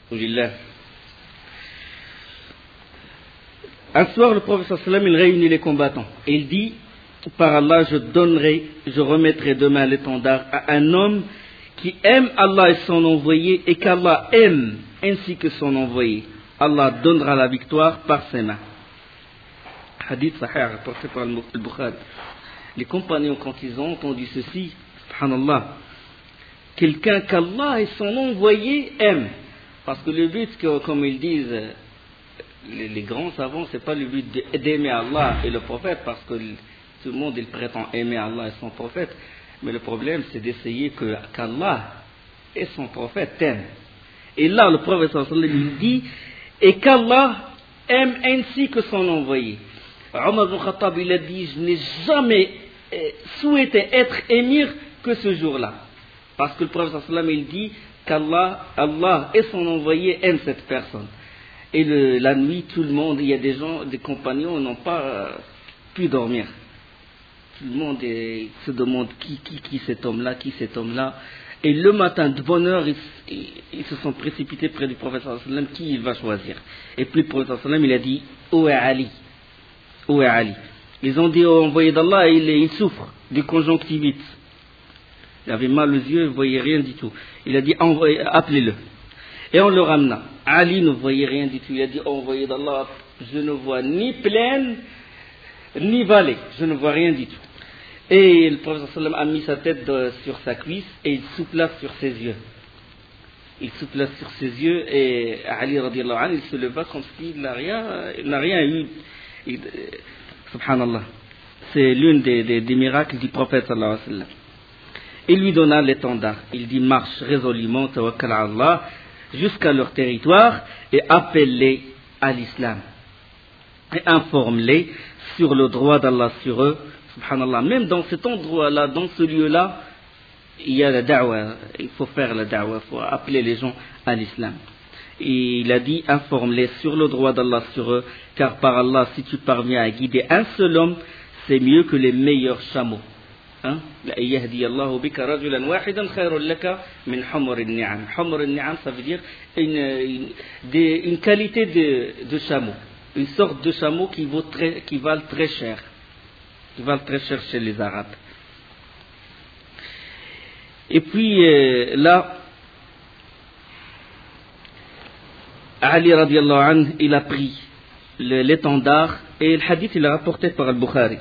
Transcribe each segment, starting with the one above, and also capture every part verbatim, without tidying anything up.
Alhamdulillah. Un soir, le prophète sallallahu alayhi wa sallam, il réunit les combattants. Et il dit, par Allah, je donnerai, je remettrai demain l'étendard à un homme qui aime Allah et son envoyé, et qu'Allah aime ainsi que son envoyé. Allah donnera la victoire par ses mains. Hadith sahih rapporté par le Bukhari. Les compagnons, quand ils ont entendu ceci, subhanallah, quelqu'un qu'Allah et son envoyé aiment. Parce que le but, que, comme ils disent les, les grands savants, c'est pas le but d'aimer Allah et le prophète, parce que tout le monde il prétend aimer Allah et son prophète. Mais le problème, c'est d'essayer que, qu'Allah et son prophète t'aiment. Et là, le prophète sallallahu alayhi wa sallam, il dit, et qu'Allah aime ainsi que son envoyé. Omar ibn Khattab, il a dit, je n'ai jamais souhaité être émir que ce jour-là. Parce que le prophète sallallahu alayhi wa sallam, il dit qu'Allah Allah et son envoyé aiment cette personne. Et le, la nuit, tout le monde, il y a des gens, des compagnons n'ont pas euh, pu dormir. Tout le monde est, se demande qui, qui, qui cet homme-là, qui cet homme-là. Et le matin, de bonne heure, ils, ils, ils se sont précipités près du prophète sallallahu alayhi wa sallam, qui il va choisir. Et puis le prophète sallallahu alayhi wa sallam, il a dit, où est Ali? Où est Ali? Ils ont dit au envoyé d'Allah, il, il souffre du conjonctivite. Il avait mal aux yeux, il ne voyait rien du tout. Il a dit, appelez-le. Et on le ramena. Ali ne voyait rien du tout. Il a dit, envoyé d'Allah, je ne vois ni plaine, ni vallée. Je ne vois rien du tout. Et le prophète sallallahu alayhi wa sallam a mis sa tête de, sur sa cuisse et il soupla sur ses yeux. Il soupla sur ses yeux et Ali radiallahu anhu, il se leva comme s'il n'a rien, il n'a rien eu. Il, subhanallah. C'est l'une des, des, des miracles du prophète sallallahu alayhi wa sallam. Il lui donna l'étendard. Il dit, marche résolument, tawakkal à Allah, jusqu'à leur territoire et appelle-les à l'islam. Et informe-les sur le droit d'Allah sur eux. Subhanallah, même dans cet endroit-là, dans ce lieu-là, il y a la da'wa, il faut faire la da'wa, il faut appeler les gens à l'islam. Et il a dit, informe-les sur le droit d'Allah sur eux, car par Allah, si tu parviens à guider un seul homme, c'est mieux que les meilleurs chameaux. Hein? Ça veut dire une, une, des, une qualité de, de chameau, une sorte de chameau qui, vaut très, qui valent très cher. Qui valent très cher chez les Arabes. Et puis euh, là, Ali radiallahu anhu, il a pris le, l'étendard et le hadith il est rapporté par Al-Bukhari.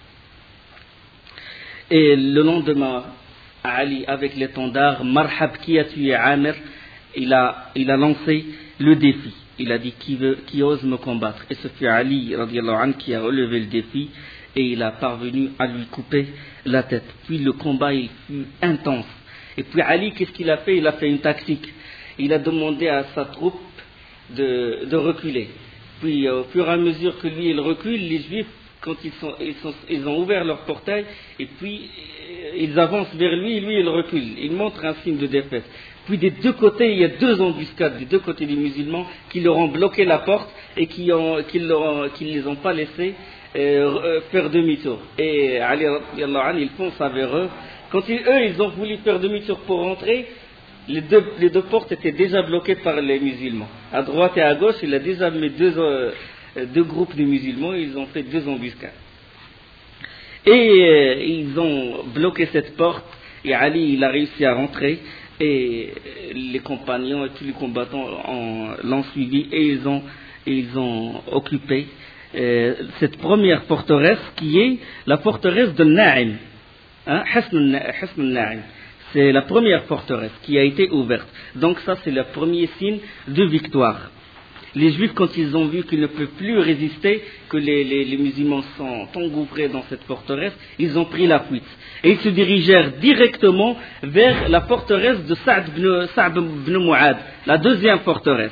Et le lendemain, Ali avec l'étendard, Marhab qui a tué Amir, il a, il a lancé le défi. Il a dit qui, veut, qui ose me combattre. Et ce fut Ali radiallahu anhu qui a relevé le défi. Et il a parvenu à lui couper la tête. Puis le combat il fut intense. Et puis Ali, qu'est-ce qu'il a fait? Il a fait une tactique. Il a demandé à sa troupe de, de reculer. Puis au fur et à mesure que lui il recule, les Juifs, quand ils, sont, ils, sont, ils ont ouvert leur portail, et puis ils avancent vers lui, et lui il recule. Il montre un signe de défaite. Puis des deux côtés, il y a deux embuscades, des deux côtés des musulmans, qui leur ont bloqué la porte et qui ne qui qui les ont pas laissés Euh, faire demi-tour. Et Ali radiallahu anhu, il fonce vers eux. Quand ils, eux, ils ont voulu faire demi-tour pour rentrer, les deux, les deux portes étaient déjà bloquées par les musulmans. À droite et à gauche, il a déjà mis deux, euh, deux groupes de musulmans, ils ont fait deux embuscades. Et euh, ils ont bloqué cette porte, et Ali, il a réussi à rentrer, et les compagnons et tous les combattants ont, l'ont suivi, et ils ont, ils ont occupé Euh, cette première forteresse qui est la forteresse de Na'im. Hein? Hasn al-Na'im. C'est la première forteresse qui a été ouverte. Donc ça c'est le premier signe de victoire. Les Juifs, quand ils ont vu qu'ils ne peuvent plus résister, que les, les, les musulmans sont engouffrés dans cette forteresse, ils ont pris la fuite. Et ils se dirigèrent directement vers la forteresse de Sa'd ibn, Sa'd ibn Mu'ad, la deuxième forteresse.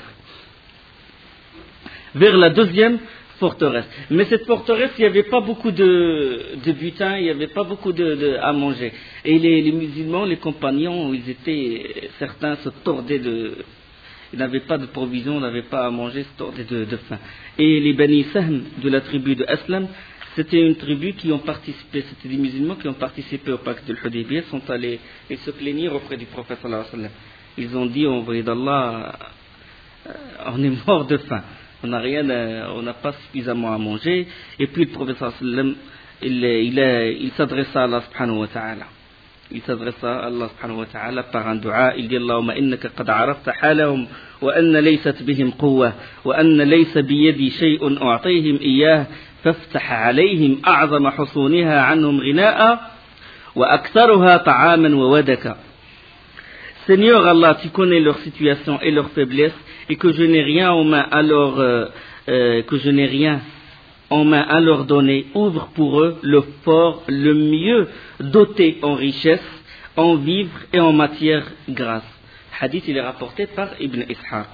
Vers la deuxième forteresse. Mais cette forteresse, il n'y avait pas beaucoup de, de butin, il n'y avait pas beaucoup de, de, à manger. Et les, les musulmans, les compagnons, ils étaient, certains se tordaient de, ils n'avaient pas de provisions, ils n'avaient pas à manger, se tordaient de, de faim. Et les Bani Sahm de la tribu de Aslam, c'était une tribu qui ont participé, c'était des musulmans qui ont participé au pacte de l'Hudaybiyah, sont allés et se plaigner auprès du prophète sallallahu alayhi wa sallam. Ils ont dit, envoyé d'Allah, on est mort de faim. On n'a rien, à, on n'a pas suffisamment à manger. Et puis le professeur sallam, il, il, il s'adressa à Allah subhanahu wa ta'ala. Il s'adressa à Allah subhanahu wa ta'ala par un dua. Il dit Allahumma innaka qad arafta halahum wa anna laysat bihim quwwa wa anna laysa biyadi shay'un u'tihim iyyah faftah alayhim a'zama husuniha anhum ghina'a wa aktharuha ta'aman wa wadaka. Seigneur Allah, tu connais leur situation et leur faiblesse et que je n'ai rien en main à leur, euh, euh, que je n'ai rien en main à leur donner. Ouvre pour eux le fort, le mieux doté en richesse, en vivres et en matière grasse. Hadith, il est rapporté par Ibn Ishaq.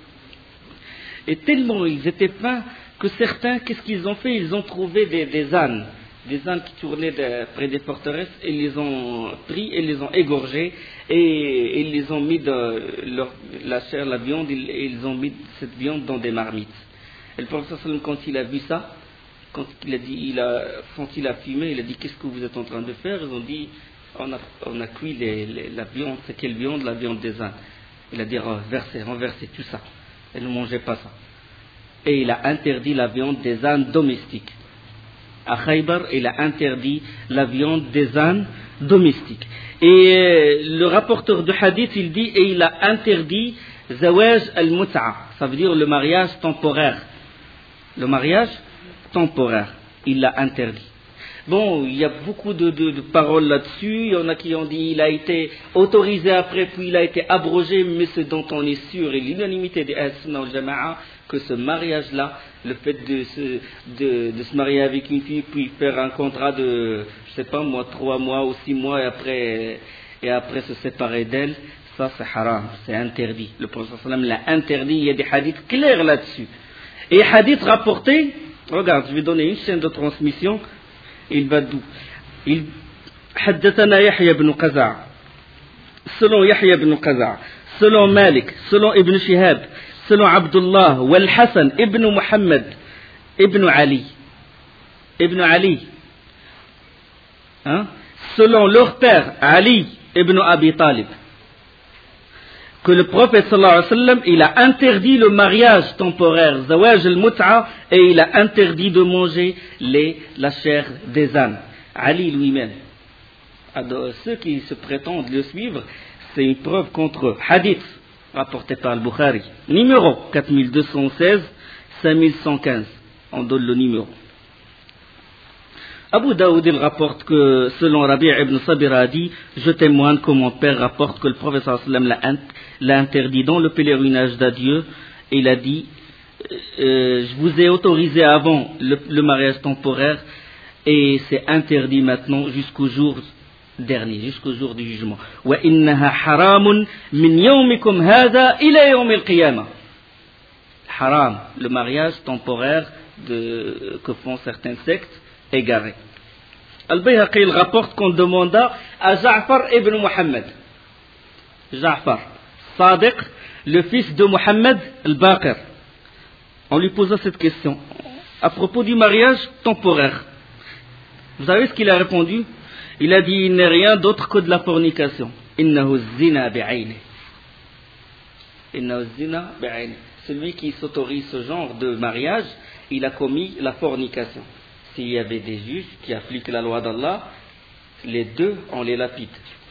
Et tellement ils étaient fins que certains, qu'est-ce qu'ils ont fait? Ils ont trouvé des, des ânes. Des ânes qui tournaient de, près des forteresses et les ont pris et les ont égorgés et ils les ont mis dans leur, la chair, la viande, ils, ils ont mis cette viande dans des marmites. Et le professeur sallam, quand il a vu ça, quand il a dit, il a senti la fumée, il a dit qu'est-ce que vous êtes en train de faire? Ils ont dit on a, on a cuit les, les, la viande, c'est quelle viande? La viande des ânes. Il a dit renversez, renversez tout ça. Et ne mangez pas ça. Et il a interdit la viande des ânes domestiques. À Khaybar, il a interdit la viande des ânes domestiques. Et le rapporteur de hadith, il dit, et il a interdit zawaj al-mut'a, ça veut dire le mariage temporaire. Le mariage temporaire, il l'a interdit. Bon, il y a beaucoup de, de, de paroles là-dessus. Il y en a qui ont dit il a été autorisé après, puis il a été abrogé, mais ce dont on est sûr, et l'unanimité des Ahl-Sunnah wal Jama'a, que ce mariage-là, le fait de se, de, de se marier avec une fille, puis faire un contrat de, je sais pas moi, trois mois ou six mois, et après, et après se séparer d'elle, ça c'est haram, c'est interdit. Le prophète sallam l'a interdit, il y a des hadiths clairs là-dessus. Et hadiths rapportés, regarde, je vais donner une chaîne de transmission, il va d'où? Il حدثنا يحيى بن قزع selon Yahya ibn Qaza, selon Malik, selon Ibn Shihab, selon Abdullah wal Hassan ibn Muhammad ibn Ali ibn Ali hein? Selon leur père Ali ibn Abi Talib, que le prophète sallallahu alayhi wa sallam, il a interdit le mariage temporaire, zawaj al-mut'a, et il a interdit de manger les, la chair des ânes. Ali lui-même, ceux qui se prétendent le suivre, c'est une preuve contre eux. Hadith, rapporté par le Bukhari, numéro quatre mille deux cent seize, cinq mille cent quinze, on donne le numéro. Abu Daoud il rapporte que selon Rabi' ibn Sabir a dit, je témoigne que mon père rapporte que le prophète sallam l'a interdit dans le pèlerinage d'adieu, et il a dit euh, je vous ai autorisé avant le, le mariage temporaire et c'est interdit maintenant jusqu'au jour dernier, jusqu'au jour du jugement. Wa innaha haramun min yawmikum hadha ila yawm al-qiyamah. Haram, le mariage temporaire de, que font certaines sectes égaré. Al-Bayhaqi il rapporte qu'on demanda à Ja'far ibn Muhammad, Ja'far Sadiq, le fils de Muhammad al-Baqir, on lui posa cette question à propos du mariage temporaire. Vous savez ce qu'il a répondu? Il a dit il n'est rien d'autre que de la fornication. Innahu zina bi'ayni. Innahu zina bi'ayni. Celui qui s'autorise ce genre de mariage, il a commis la fornication. S'il y avait des juges qui appliquent la loi d'Allah, les deux, on les lapide.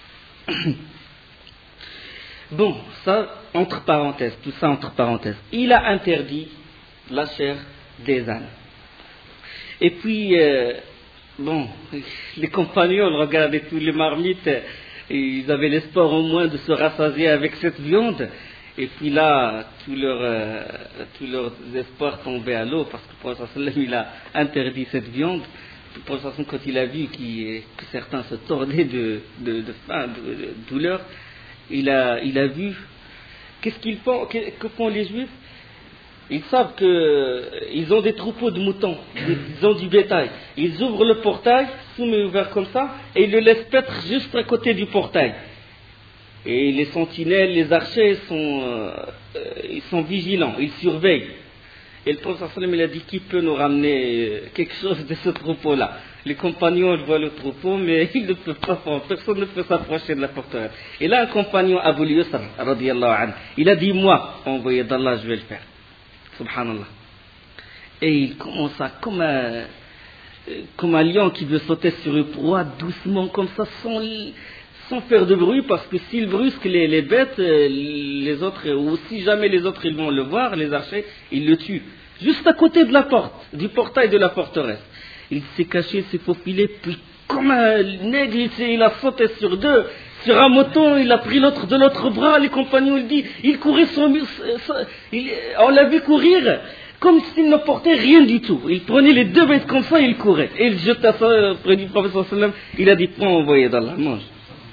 Bon, ça, entre parenthèses, tout ça entre parenthèses. Il a interdit la chair des ânes. Et puis, euh, bon, les compagnons regardaient tous les marmites, ils avaient l'espoir au moins de se rassasier avec cette viande. Et puis là, tous leurs euh, tous leurs espoirs tombaient à l'eau parce que le prophète sallam il a interdit cette viande. Le prophète sallam, quand il a vu que certains se tordaient de, de, de faim, de, de douleur, il a, il a vu qu'est-ce qu'ils font, que, que font les Juifs. Ils savent qu'ils ont des troupeaux de moutons, ils ont du bétail. Ils ouvrent le portail, soumis ouvert comme ça, et ils le laissent paître juste à côté du portail. Et les sentinelles, les archers sont, euh, ils sont vigilants, ils surveillent. Et le prophète sallam il a dit qui peut nous ramener quelque chose de ce troupeau-là? Les compagnons voient le troupeau, mais ils ne peuvent pas, personne ne peut s'approcher de la forteresse. Et là, un compagnon, Abu Yusr, radiyallahu anhu, il a dit, moi, envoyé d'Allah, je vais le faire. Subhanallah. Et il commence à, comme un, comme un lion qui veut sauter sur une proie, doucement, comme ça, sans, sans faire de bruit, parce que s'il brusque les, les bêtes, les autres, ou si jamais les autres ils vont le voir, les archers, ils le tuent. Juste à côté de la porte, du portail de la forteresse. Il s'est caché, il s'est faufilé, puis comme un nègre, il, il a sauté sur deux, sur un mouton, il a pris l'autre de l'autre bras, les compagnons, il dit, il courait son, il, on l'a vu courir, comme s'il ne portait rien du tout. Il prenait les deux bêtes comme ça, il courait. Et il jeta ça près du prophète sallallahu alayhi wa sallam, il a dit, prends, envoyé d'Allah, mange.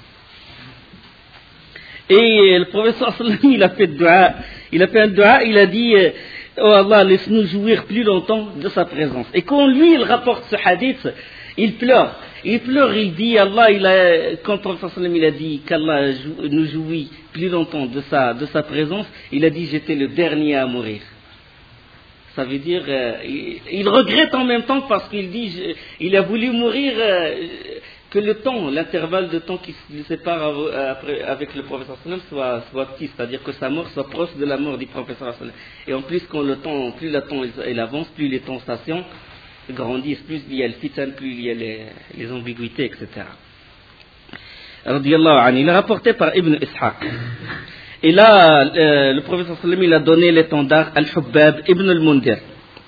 Et le prophète sallallahu alayhi wa sallam, il a fait dua, il a fait un dua, il a dit, oh Allah, laisse-nous jouir plus longtemps de sa présence. Et quand lui, il rapporte ce hadith, il pleure. Il pleure, il dit, Allah, il a, quand le prophète sallam, il a dit qu'Allah nous jouit plus longtemps de sa, de sa présence, il a dit, j'étais le dernier à mourir. Ça veut dire, euh, il, il regrette en même temps parce qu'il dit, je, il a voulu mourir, euh, que le temps, l'intervalle de temps qui le sépare après, avec le professeur sallam soit, soit petit, c'est-à-dire que sa mort soit proche de la mort du professeur sallam. Et en plus, quand le temps, plus le temps il avance, plus les tentations grandissent, plus il y a le fitan, plus il y a les, les ambiguïtés, et cetera. Radiyallahu anhu, il est rapporté par Ibn Ishaq. Et là, euh, le professeur sallam il a donné l'étendard Al-Hubbab Ibn al-Mundir.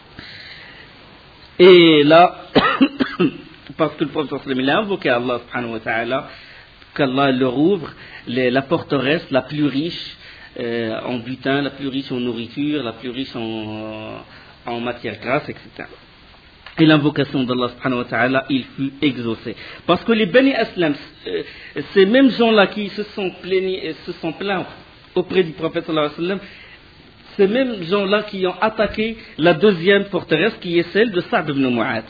Et là, parce que le prophète sallam il a invoqué Allah subhanahu wa ta'ala, qu'Allah leur ouvre les, la forteresse la plus riche euh, en butin, la plus riche en nourriture, la plus riche en, en matière grasse, et cetera. Et l'invocation d'Allah subhanahu wa ta'ala, il fut exaucé. Parce que les Bani Aslam, euh, ces mêmes gens-là qui se sont plaignés, se sont plaints auprès du prophète sallallahu alayhi wa sallam, ces mêmes gens-là qui ont attaqué la deuxième forteresse qui est celle de Sa'd ibn Mu'adh.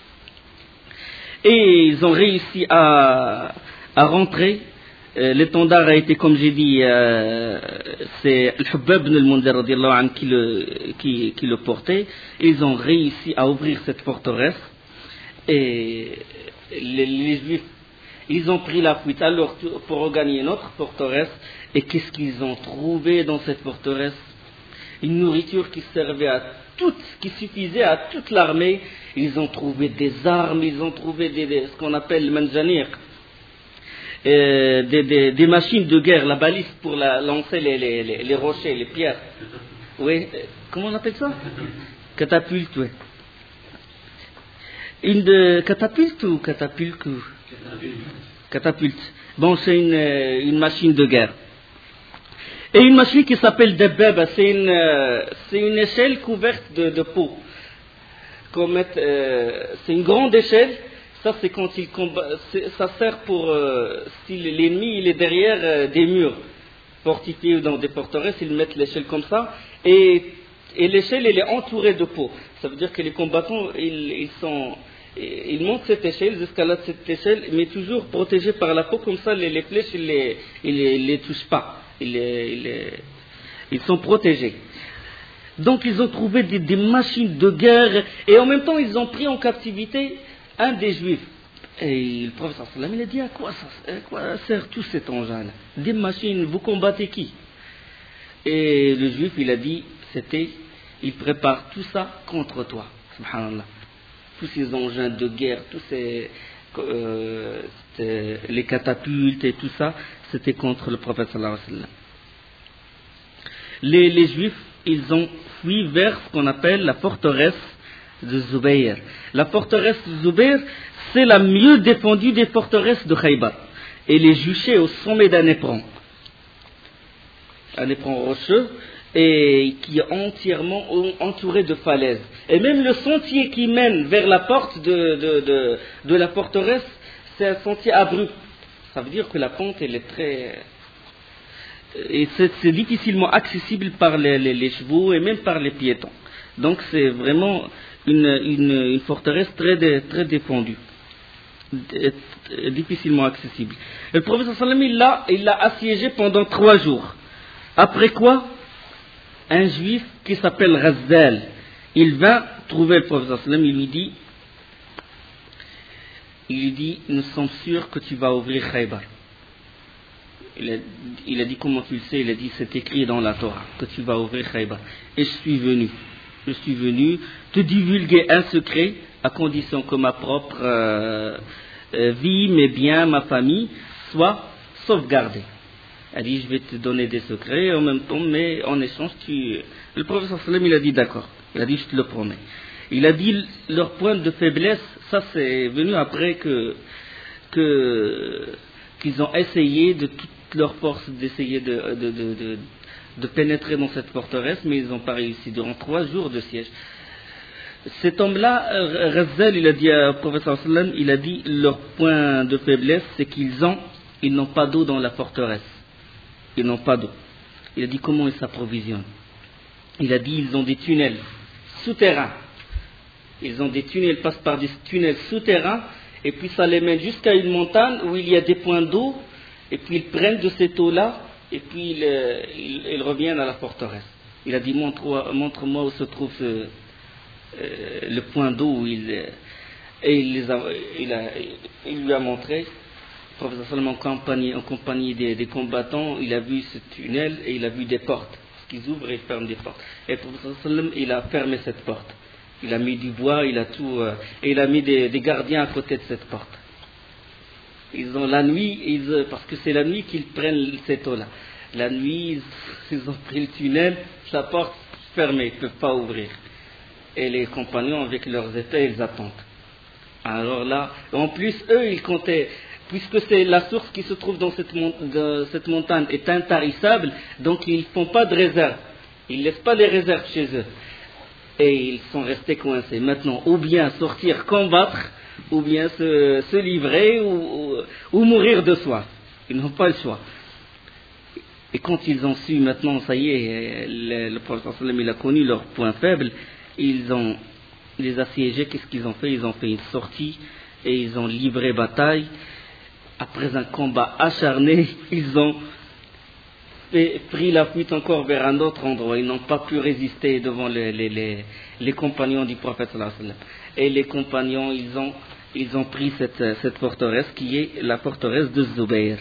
Et ils ont réussi à, à rentrer. Euh, l'étendard a été, comme j'ai dit, euh, c'est Al-Hubbab ibn al-Mundir radiyallahu anhu qui le, qui, qui le portait. Ils ont réussi à ouvrir cette forteresse. Et les, les Juifs, ils ont pris la fuite à leur tour pour regagner notre forteresse. Et qu'est-ce qu'ils ont trouvé dans cette forteresse? Une nourriture qui servait à toute, qui suffisait à toute l'armée. Ils ont trouvé des armes, ils ont trouvé des, des, ce qu'on appelle le manjaniq, euh, des, des, des machines de guerre, la baliste pour la, lancer les, les, les, les rochers, les pierres. Oui, comment on appelle ça? Catapulte, oui. Une de catapulte ou catapulte ou... Catapulte. Bon, c'est une, une machine de guerre. Et une machine qui s'appelle Dabbaba, c'est une, c'est une échelle couverte de, de peau. Euh, c'est une grande échelle. Ça, c'est quand il combat, ça sert pour euh, si l'ennemi il est derrière euh, des murs fortifiés ou dans des forteresses, ils mettent l'échelle comme ça. Et, et l'échelle, elle est entourée de peau. Ça veut dire que les combattants, ils, ils sont, ils montent cette échelle, ils escaladent cette échelle, mais toujours protégés par la peau. Comme ça, les, les flèches, ils les, ils les, ils les touchent pas. Ils, les, ils, les, ils sont protégés. Donc ils ont trouvé des, des machines de guerre et en même temps ils ont pris en captivité un des juifs. Et le prophète sallallahu alayhi wa sallam il a dit à quoi, ça, à quoi sert tout cet engin-là? Des machines, vous combattez qui? Et le juif il a dit, c'était, il prépare tout ça contre toi. Subhanallah. Tous ces engins de guerre, tous ces, euh, les catapultes et tout ça, c'était contre le prophète sallallahu alayhi wa sallam. Les, les juifs, ils ont fui vers ce qu'on appelle la forteresse de Zubayr. La forteresse de Zubayr, c'est la mieux défendue des forteresses de Khaybar. Elle est juchée au sommet d'un éperon. Un éperon rocheux et qui est entièrement entouré de falaises. Et même le sentier qui mène vers la porte de, de, de, de la forteresse, c'est un sentier abrupt. Ça veut dire que la pente, elle est très... Et c'est, c'est difficilement accessible par les, les, les chevaux et même par les piétons. Donc c'est vraiment une, une, une forteresse très, très défendue, difficilement accessible. Et le prophète sallallahu alayhi wa sallam, il l'a assiégé pendant trois jours. Après quoi, un juif qui s'appelle Razzal, il vint trouver le prophète sallallahu alayhi wa sallam, il lui dit, il lui dit, nous sommes sûrs que tu vas ouvrir Khaybar. Il a, il a dit, comment tu le sais? Il a dit, c'est écrit dans la Torah que tu vas ouvrir Khaybar. Et je suis venu, je suis venu te divulguer un secret à condition que ma propre euh, euh, vie, mes biens, ma famille soient sauvegardés. Il a dit, je vais te donner des secrets en même temps, mais en échange, tu... Le professeur sallam, il a dit, d'accord. Il a dit, je te le promets. Il a dit, leur point de faiblesse, ça c'est venu après que, que, qu'ils ont essayé de toute leur force d'essayer de, de, de, de, de pénétrer dans cette forteresse, mais ils n'ont pas réussi durant trois jours de siège. Cet homme-là, Razzal, il a dit au professeur sallam, il a dit, leur point de faiblesse, c'est qu'ils ont, ils n'ont pas d'eau dans la forteresse. Ils n'ont pas d'eau. Il a dit, comment ils s'approvisionnent? Il a dit, ils ont des tunnels souterrains. Ils ont des tunnels, ils passent par des tunnels souterrains, et puis ça les mène jusqu'à une montagne où il y a des points d'eau, et puis ils prennent de cette eau-là, et puis ils, ils, ils reviennent à la forteresse. Il a dit, montre-moi, montre-moi où se trouve ce, euh, le point d'eau où il, et il, les a, il, a, il lui a montré. Le professeur Sallam, en compagnie, en compagnie des, des combattants, il a vu ce tunnel et il a vu des portes. Ils ouvrent et ferment des portes. Et le professeur Sallam, il a fermé cette porte. Il a mis du bois, il a tout, euh, et il a mis des, des gardiens à côté de cette porte. Ils ont la nuit, ils, parce que c'est la nuit qu'ils prennent cette eau-là. La nuit, ils, ils ont pris le tunnel, la porte fermée, ils ne peuvent pas ouvrir. Et les compagnons, avec leurs épées, ils attendent. Alors là, en plus, eux, ils comptaient, puisque c'est la source qui se trouve dans cette, mon, de, cette montagne est intarissable, donc ils ne font pas de réserve. Ils ne laissent pas les réserves chez eux. Et ils sont restés coincés. Maintenant, ou bien sortir combattre, ou bien se, se livrer, ou, ou, ou mourir de soif. Ils n'ont pas le choix. Et quand ils ont su, maintenant, ça y est, le, le prophète sallam, il a connu leur point faible, ils ont les assiégés, qu'est-ce qu'ils ont fait? Ils ont fait une sortie, et ils ont livré bataille. Après un combat acharné, ils ont fait, pris la fuite encore vers un autre endroit. Ils n'ont pas pu résister devant les, les, les, les compagnons du prophète sallallahu alayhi wa sallam. Et les compagnons, ils ont, ils ont pris cette, cette forteresse qui est la forteresse de Zubayr.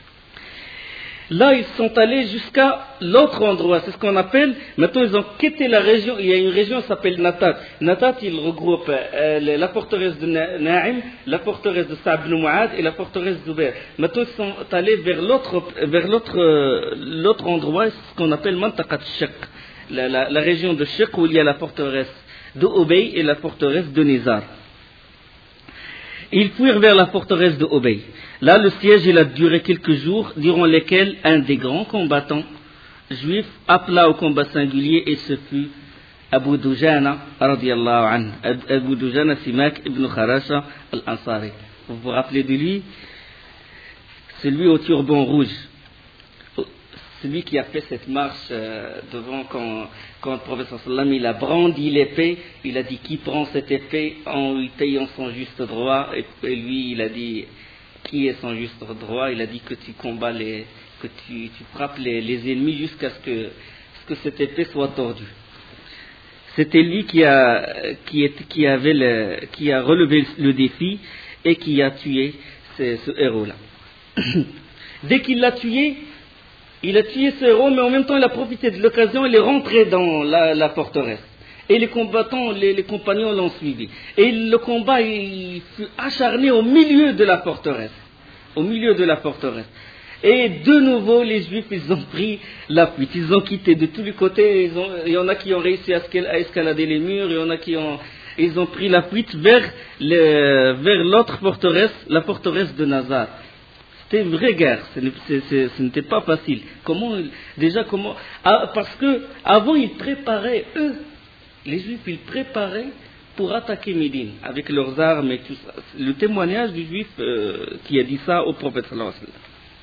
Là, ils sont allés jusqu'à l'autre endroit, c'est ce qu'on appelle, maintenant ils ont quitté la région, il y a une région qui s'appelle Natat. Natat, il regroupe euh, la forteresse de Na'im, la forteresse de Sa'd ibn Mu'adh et la forteresse de Zubayr. Maintenant, ils sont allés vers l'autre, vers l'autre, euh, l'autre endroit, c'est ce qu'on appelle Mantaqat Shaq, la, la, la région de Shaq où il y a la forteresse de Ubay et la forteresse de Nizar. Ils fuirent vers la forteresse de Ubay. Là, le siège il a duré quelques jours, durant lesquels un des grands combattants juifs appela au combat singulier, et ce fut Abu Dujana, radiyallahu anhu. Abu Dujana Simak ibn Kharasha al-Ansari. Vous vous rappelez de lui? C'est lui au turban rouge. Celui qui a fait cette marche euh, devant quand, quand le professeur sallam il a brandi l'épée, il a dit qui prend cette épée en lui payant son juste droit, et, et lui il a dit qui est son juste droit, il a dit que tu combats les, que tu, tu frappes les, les ennemis jusqu'à ce que, ce que cette épée soit tordue. C'était lui qui a, qui est, qui avait le, qui a relevé le défi et qui a tué ce, ce héros-là. Dès qu'il l'a tué, il a tué ce héros, mais en même temps il a profité de l'occasion, il est rentré dans la, la forteresse. Et les combattants, les, les compagnons l'ont suivi. Et le combat il fut acharné au milieu de la forteresse. Au milieu de la forteresse. Et de nouveau, les Juifs, ils ont pris la fuite. Ils ont quitté de tous les côtés. Ils ont, il y en a qui ont réussi à escalader les murs. Il y en a qui ont, ils ont pris la fuite vers, le, vers l'autre forteresse, la forteresse de Nazar. C'était une vraie guerre, ce, ce, ce, ce n'était pas facile. Comment, déjà, comment, ah, parce que avant ils préparaient, eux, les Juifs, ils préparaient pour attaquer Médine avec leurs armes et tout ça. Le témoignage du Juif euh, qui a dit ça au prophète sallallahu alayhi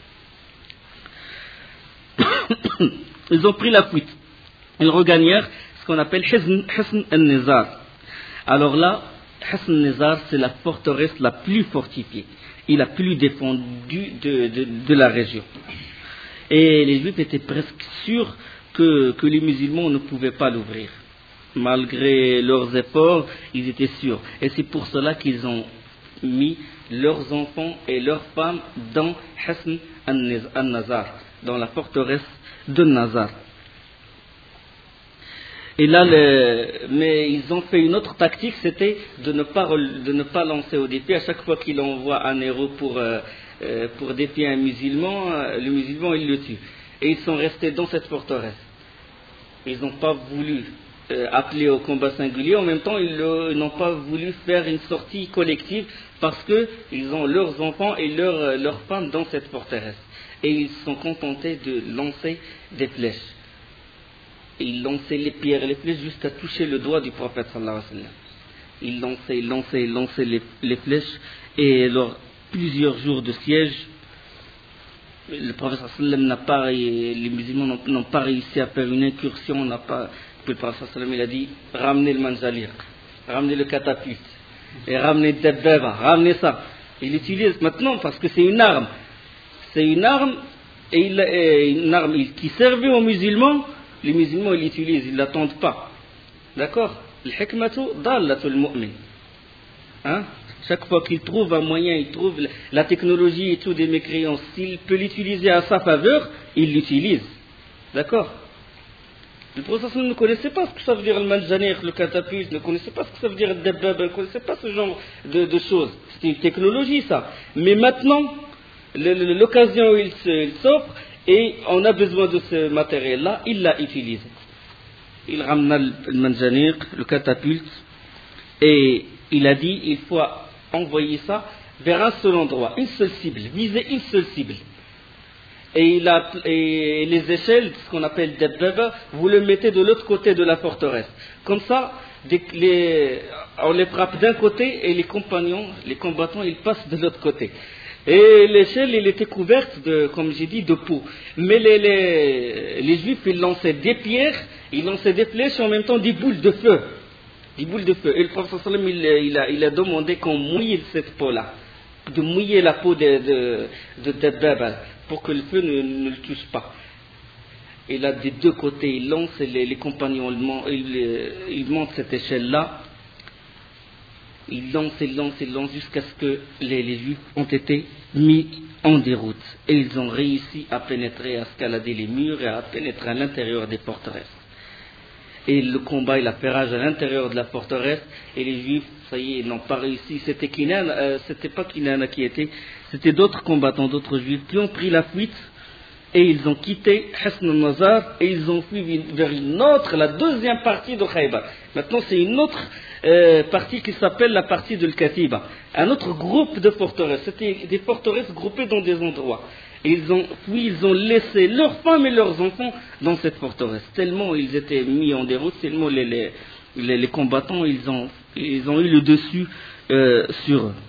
wa sallam. Ils ont pris la fuite. Ils regagnèrent ce qu'on appelle Hisn, Hisn al-Nizar. Alors là, Hisn al-Nizar, c'est la forteresse la plus fortifiée et la plus défendue de, de, de la région. Et les Juifs étaient presque sûrs que, que les musulmans ne pouvaient pas l'ouvrir. Malgré leurs efforts, ils étaient sûrs. Et c'est pour cela qu'ils ont mis leurs enfants et leurs femmes dans Hasn al-Nazar, dans la forteresse de Nazar. Et là, le, mais ils ont fait une autre tactique, c'était de ne pas, de ne pas lancer au défi. À chaque fois qu'il envoie un héros pour, euh, pour défier un musulman, le musulman, il le tue. Et ils sont restés dans cette forteresse. Ils n'ont pas voulu euh, appeler au combat singulier. En même temps, ils, euh, ils n'ont pas voulu faire une sortie collective parce qu'ils ont leurs enfants et leurs, leurs femmes dans cette forteresse. Et ils se sont contentés de lancer des flèches. Et ils lançaient les pierres et les flèches jusqu'à toucher le doigt du prophète sallallahu alayhi wa sallam. Ils lançaient, ils lançaient, ils lançaient les, les flèches, et lors plusieurs jours de siège, le prophète sallallahu alayhi wa sallam n'a pas, les musulmans n'ont, n'ont pas réussi à faire une incursion, n'a pas, puis le prophète sallallahu alayhi wa sallam il a dit, ramenez le manjalir, ramenez le catapulte, et ramenez le dabbaba, ramenez ça. Il l'utilise maintenant parce que c'est une arme, c'est une arme, et, il, et une arme qui servait aux musulmans. Les musulmans, ils l'utilisent, ils ne l'attendent pas. D'accord? Al-hikmatu dallatul mu'min. Hein? Chaque fois qu'il trouve un moyen, il trouve la technologie et tout des mécréants, s'il peut l'utiliser à sa faveur, il l'utilise. D'accord? Le prophète ne connaissait pas ce que ça veut dire le manjanir, le catapulte, ne connaissait pas ce que ça veut dire le dabbab, ne connaissait pas ce genre de, de choses. C'est une technologie, ça. Mais maintenant, le, le, l'occasion où il, se, il s'offre, et on a besoin de ce matériel-là, il l'a utilisé. Il ramena le manjanir, le catapulte, et il a dit, il faut envoyer ça vers un seul endroit, une seule cible, viser une seule cible. Et, il a, et les échelles, ce qu'on appelle dabbaba, vous le mettez de l'autre côté de la forteresse. Comme ça, des, les, on les frappe d'un côté et les compagnons, les combattants, ils passent de l'autre côté. Et l'échelle, elle était couverte, de, comme j'ai dit, de peau. Mais les, les, les juifs, ils lançaient des pierres, ils lançaient des flèches et en même temps des boules de feu. Des boules de feu. Et le prophète sallam, il, il, a, il a demandé qu'on mouille cette peau-là, de mouiller la peau de, de, de dabbaba, pour que le feu ne, ne le touche pas. Et là, des deux côtés, ils lancent, et les, les compagnons, ils, ils montent cette échelle-là. Ils lancent, ils lancent, ils lancent jusqu'à ce que les, les Juifs ont été mis en déroute. Et ils ont réussi à pénétrer, à escalader les murs et à pénétrer à l'intérieur des forteresses. Et le combat et la ferrage à l'intérieur de la forteresse, et les Juifs, ça y est, ils n'ont pas réussi. C'était Kinana, euh, c'était pas Kinana qui était, c'était d'autres combattants, d'autres Juifs qui ont pris la fuite. Et ils ont quitté Hasn al-Nazar et ils ont fui vers une autre, la deuxième partie de Khaybar. Maintenant, c'est une autre euh, partie qui s'appelle la partie de Al-Katiba. Un autre groupe de forteresses. C'était des forteresses groupées dans des endroits. Et ils ont fui, ils ont laissé leurs femmes et leurs enfants dans cette forteresse. Tellement ils étaient mis en déroute, tellement les, les, les, les combattants, ils ont, ils ont eu le dessus euh, sur eux.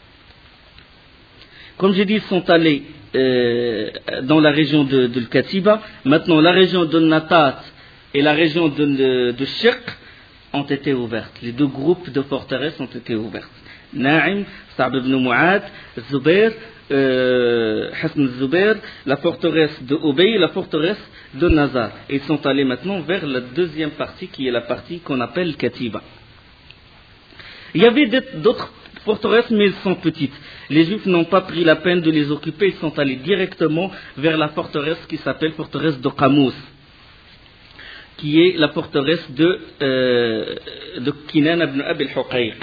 Comme j'ai dit, ils sont allés Euh, dans la région de, de Katiba. Maintenant, la région de Natat et la région de, de, de Shirk ont été ouvertes. Les deux groupes de forteresses ont été ouvertes. Na'im, Sa'b ibn Mu'ad, Zubair, euh, Hasn Zubair, la forteresse de Ubay, la forteresse de Nazar. Ils sont allés maintenant vers la deuxième partie qui est la partie qu'on appelle Katiba. Il y avait d'autres forteresses, mais elles sont petites. Les Juifs n'ont pas pris la peine de les occuper, ils sont allés directement vers la forteresse qui s'appelle forteresse de Qamous, qui est la forteresse de, euh, de Kinan ibn Abi al-Huqayq.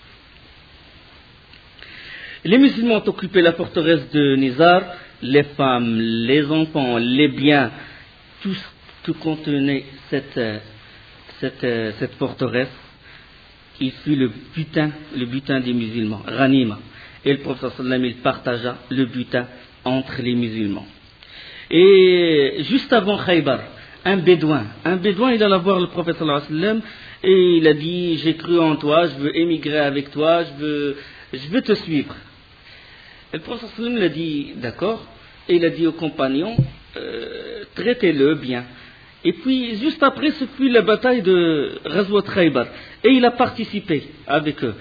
Les musulmans ont occupé la forteresse de Nizar, les femmes, les enfants, les biens, tout ce que contenait cette, cette, cette forteresse. Il fut le butin, le butin des musulmans, Ghanima. Et le prophète sallam, il partagea le butin entre les musulmans. Et juste avant Khaybar, un bédouin, un bédouin, il alla voir le prophète sallam et il a dit, j'ai cru en toi, je veux émigrer avec toi, je veux, je veux te suivre. Et le prophète sallam il a dit, d'accord, et il a dit aux compagnons, euh, traitez-le bien. Et puis, juste après, ce fut la bataille de Ghazwat Khaybar. Et il a participé avec eux.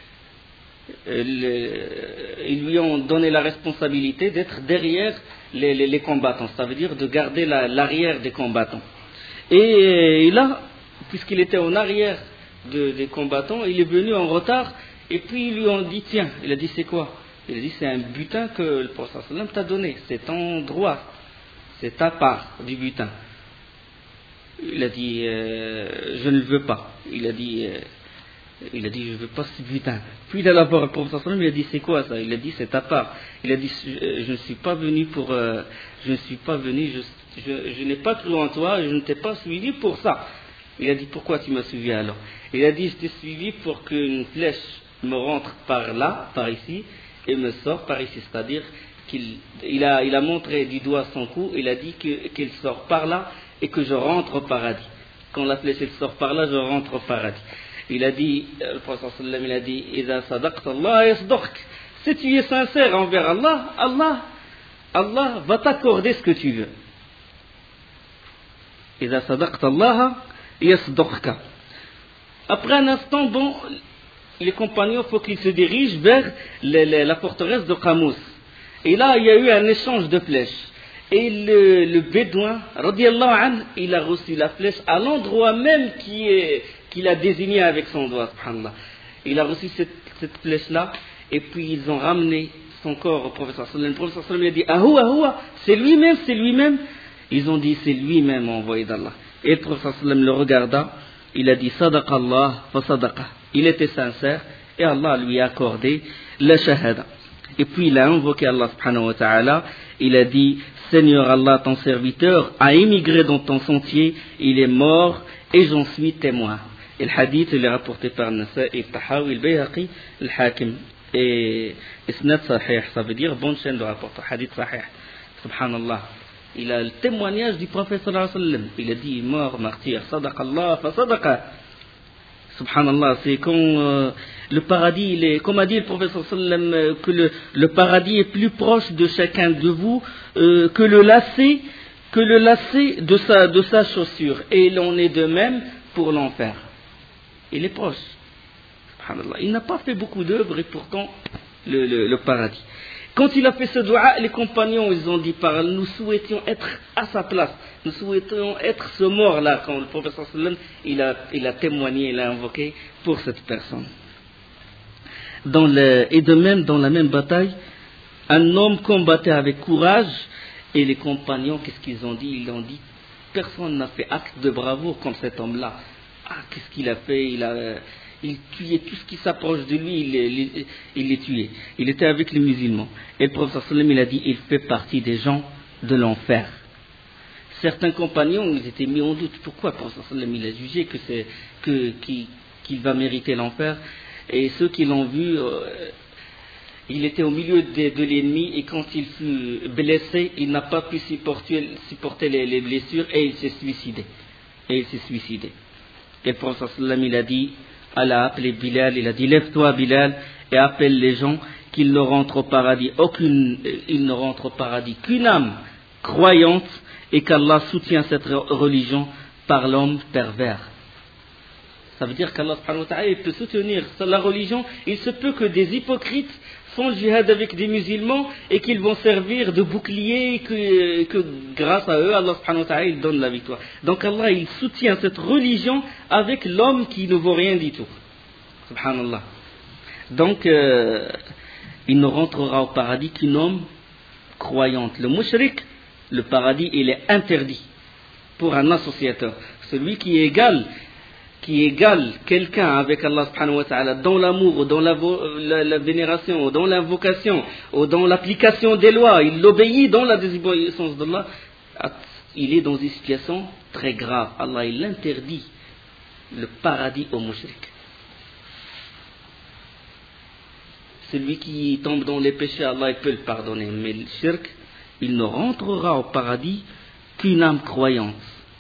Ils lui ont donné la responsabilité d'être derrière les, les, les combattants. Ça veut dire de garder la, l'arrière des combattants. Et, et là, puisqu'il était en arrière de, des combattants, il est venu en retard. Et puis ils lui ont dit, tiens, il a dit, c'est quoi? Il a dit, c'est un butin que le prophète sallam t'a donné, c'est ton droit, c'est ta part du butin. Il a dit, euh, je ne le veux pas. Il a dit, euh, il a dit, je ne veux pas ce butin. Puis il a allé voir le prophète sallam, il a dit, c'est quoi ça? Il a dit, c'est ta part. Il a dit, je, je ne suis pas venu pour, euh, je ne suis pas venu, je, je, je n'ai pas cru en toi, je ne t'ai pas suivi pour ça. Il a dit, pourquoi tu m'as suivi alors? Il a dit, je t'ai suivi pour qu'une flèche me rentre par là, par ici, et me sort par ici. C'est-à-dire qu'il il a, il a montré du doigt son cou, il a dit que, qu'il sort par là et que je rentre au paradis. Quand la flèche elle sort par là, je rentre au paradis. Il a dit, le prophète sallam, il a dit, إذا صدقت الله يصدقك. Si tu es sincère envers Allah, Allah, Allah va t'accorder ce que tu veux. إذا صدقت الله يصدقك. Après un instant, bon, les compagnons, il faut qu'ils se dirigent vers le, le, la forteresse de Qamous. Et là, il y a eu un échange de flèches. Et le, le bédouin, radiallahu anhu, il a reçu la flèche à l'endroit même qui est, qu'il a désigné avec son doigt, subhanallah. Il a reçu cette, cette flèche-là, et puis ils ont ramené son corps au professeur sallam. Le professeur sallam a dit, Ahou, Ahou, c'est lui-même, c'est lui-même. Ils ont dit, c'est lui-même envoyé d'Allah. Et le professeur sallam le regarda, il a dit, Sadaqa Allah, fa sadaqa. Il était sincère, et Allah lui a accordé la shahada. Et puis il a invoqué Allah subhanahu wa ta'ala, il a dit, Seigneur Allah, ton serviteur a émigré dans ton sentier, il est mort, et j'en suis témoin. Et le hadith, il est rapporté par Nasa'i, Tahawi, al-Bayhaqi, al-Hakim, et Isnad Sahih, ça veut dire bonne chaîne de rapport, hadith Sahih, subhanallah. Il a le témoignage du prophète sallallahu alayhi wa sallam, il a dit, mort, martyr, sadaqallah, fa sadaqa. Subhanallah, c'est quand euh, le paradis, il est, comme a dit le professeur sallam, euh, que le, le paradis est plus proche de chacun de vous euh, que le lacet, que le lacet de sa, de sa chaussure. Et il en est de même pour l'enfer. Il est proche. Subhanallah. Il n'a pas fait beaucoup d'œuvres et pourtant le, le, le paradis. Quand il a fait ce doua, les compagnons, ils ont dit par nous souhaitions être à sa place. Nous souhaitions être ce mort-là, quand le professeur sallam, il a, il a témoigné, il a invoqué pour cette personne. Dans le, et de même, dans la même bataille, un homme combattait avec courage, et les compagnons, qu'est-ce qu'ils ont dit? Ils ont dit, personne n'a fait acte de bravoure comme cet homme-là. Ah, qu'est-ce qu'il a fait? Il a... Il tuait tout ce qui s'approche de lui, il, il, il les tuait. Il était avec les musulmans. Et le prophète sallam, il a dit, il fait partie des gens de l'enfer. Certains compagnons, ils étaient mis en doute. Pourquoi le prophète sallam, il a jugé que c'est, que, qu'il, qu'il va mériter l'enfer? Et ceux qui l'ont vu, euh, il était au milieu de, de l'ennemi, et quand il fut blessé, il n'a pas pu supporter, supporter les, les blessures, et il s'est suicidé. Et il s'est suicidé. Et le prophète sallam, il a dit, Allah a appelé Bilal, il a dit, lève-toi Bilal, et appelle les gens qu'ils ne rentrent au paradis, aucune, ils ne rentrent au paradis qu'une âme croyante, et qu'Allah soutient cette religion par l'homme pervers. Ça veut dire qu'Allah subhanahu wa ta'ala, il peut soutenir la religion, il se peut que des hypocrites font le jihad avec des musulmans, et qu'ils vont servir de bouclier, et que, que grâce à eux, Allah subhanahu wa ta'ala, il donne la victoire. Donc Allah, il soutient cette religion avec l'homme qui ne vaut rien du tout. Subhanallah. Donc, euh, il ne rentrera au paradis qu'un homme croyante. Le mushrik, le paradis, il est interdit pour un associateur. Celui qui est égal, qui égale quelqu'un avec Allah subhanahu wa ta'ala dans l'amour, ou dans la, la, la vénération, ou dans l'invocation, ou dans l'application des lois, il l'obéit dans la désobéissance d'Allah, il est dans une situation très grave. Allah, il interdit le paradis au mushrik. Celui qui tombe dans les péchés, Allah il peut le pardonner, mais le shirk, il ne rentrera au paradis qu'une âme croyante.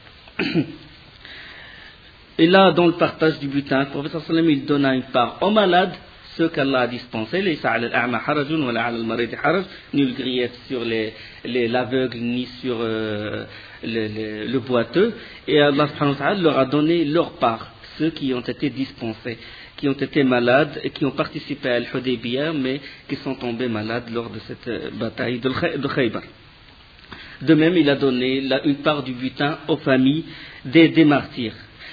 Et là, dans le partage du butin, le prophète sallam, il donna une part aux malades, ceux qu'Allah a dispensés, les sa'al al-a'ma harajun wa la'al al-marid haraj, nul grief sur les, les, l'aveugle, ni sur euh, le, le, le boiteux, et Allah subhanahu wa ta'ala leur a donné leur part, ceux qui ont été dispensés, qui ont été malades, et qui ont participé à Al-Hudaybiyah, mais qui sont tombés malades lors de cette bataille de Khaybar. De même, il a donné la, une part du butin aux familles des, des martyrs.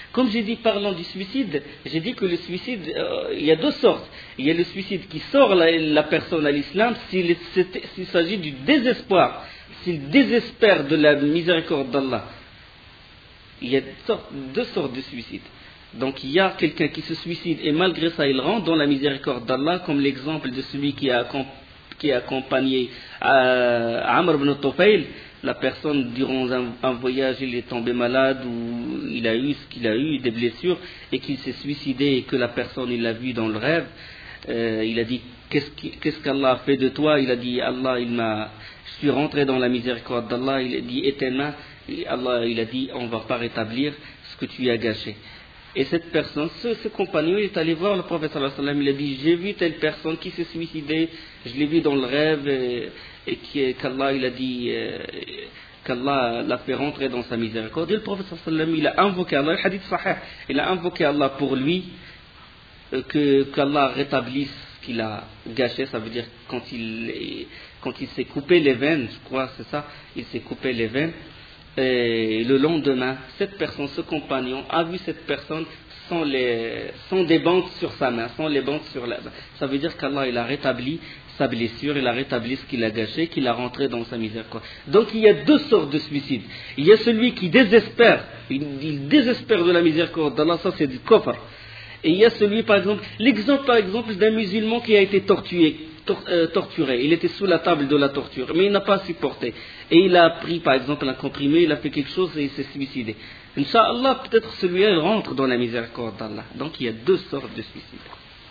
Comme j'ai dit, parlant du suicide, j'ai dit que le suicide, euh, il y a deux sortes. Il y a le suicide qui sort la, la personne à l'islam s'il, s'il s'agit du désespoir, s'il désespère de la miséricorde d'Allah. Il y a deux sortes, deux sortes de suicide. Donc il y a quelqu'un qui se suicide et malgré ça il rentre dans la miséricorde d'Allah, comme l'exemple de celui qui a, qui a accompagné euh, Amr ibn Tufayl. La personne, durant un, un voyage, il est tombé malade ou il a eu ce qu'il a eu, des blessures, et qu'il s'est suicidé et que la personne, il l'a vu dans le rêve. Euh, il a dit, qu'est-ce, qui, qu'est-ce qu'Allah a fait de toi? Il a dit, Allah, il m'a, je suis rentré dans la miséricorde d'Allah. Il a dit, éternellement, Allah, il a dit, on ne va pas rétablir ce que tu as gâché. Et cette personne, ce, ce compagnon, il est allé voir le prophète sallallahu alayhi wa sallam, il a dit, j'ai vu telle personne qui s'est suicidée, je l'ai vu dans le rêve, et, et qu'Allah, il a dit, euh, qu'Allah l'a fait rentrer dans sa miséricorde. Et le prophète sallallahu alayhi wa sallam, il a invoqué Allah, le hadith sahih, il a invoqué Allah pour lui, euh, que, qu'Allah rétablisse ce qu'il a gâché, ça veut dire quand il, quand il s'est coupé les veines, je crois, c'est ça, il s'est coupé les veines. Et le lendemain, cette personne, ce compagnon, a vu cette personne sans, les, sans des bandes sur sa main, sans les bandes sur la main. Ça veut dire qu'Allah, il a rétabli sa blessure, il a rétabli ce qu'il a gâché, qu'il a rentré dans sa miséricorde. Donc il y a deux sortes de suicides. Il y a celui qui désespère, il, il désespère de la miséricorde d'Allah, ça c'est du kofr. Et il y a celui, par exemple, l'exemple par exemple d'un musulman qui a été torturé. torturé, il était sous la table de la torture, mais il n'a pas supporté. Et il a pris par exemple un comprimé, il a fait quelque chose et il s'est suicidé. Inch'Allah, peut-être celui-là il rentre dans la miséricorde d'Allah. Donc il y a deux sortes de suicides.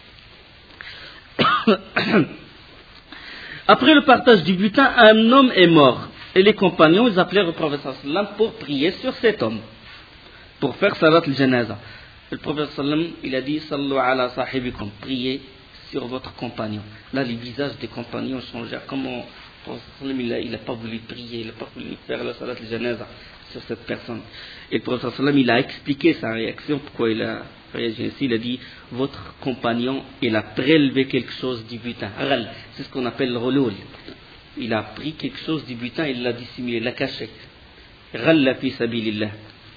Après le partage du butin, un homme est mort. Et les compagnons, ils appelaient le prophète sallallahu alayhi wa sallam pour prier sur cet homme, pour faire salat al-janaza. Le prophète sallallahu alayhi wa sallam, il a dit, sallu ala sahibikum, priez sur votre compagnon. Là, les visages des compagnons changèrent. Comment il n'a pas voulu prier, il n'a pas voulu faire la salat al-janaza sur cette personne. Et le prophète sallallahu alayhi wa sallam, il a expliqué sa réaction, pourquoi il a réagi ainsi. Il a dit, votre compagnon, il a prélevé quelque chose du butin. C'est ce qu'on appelle le roloul. Il a pris quelque chose du butin, il l'a dissimulé, il l'a caché. Ghalla fi sabilillah.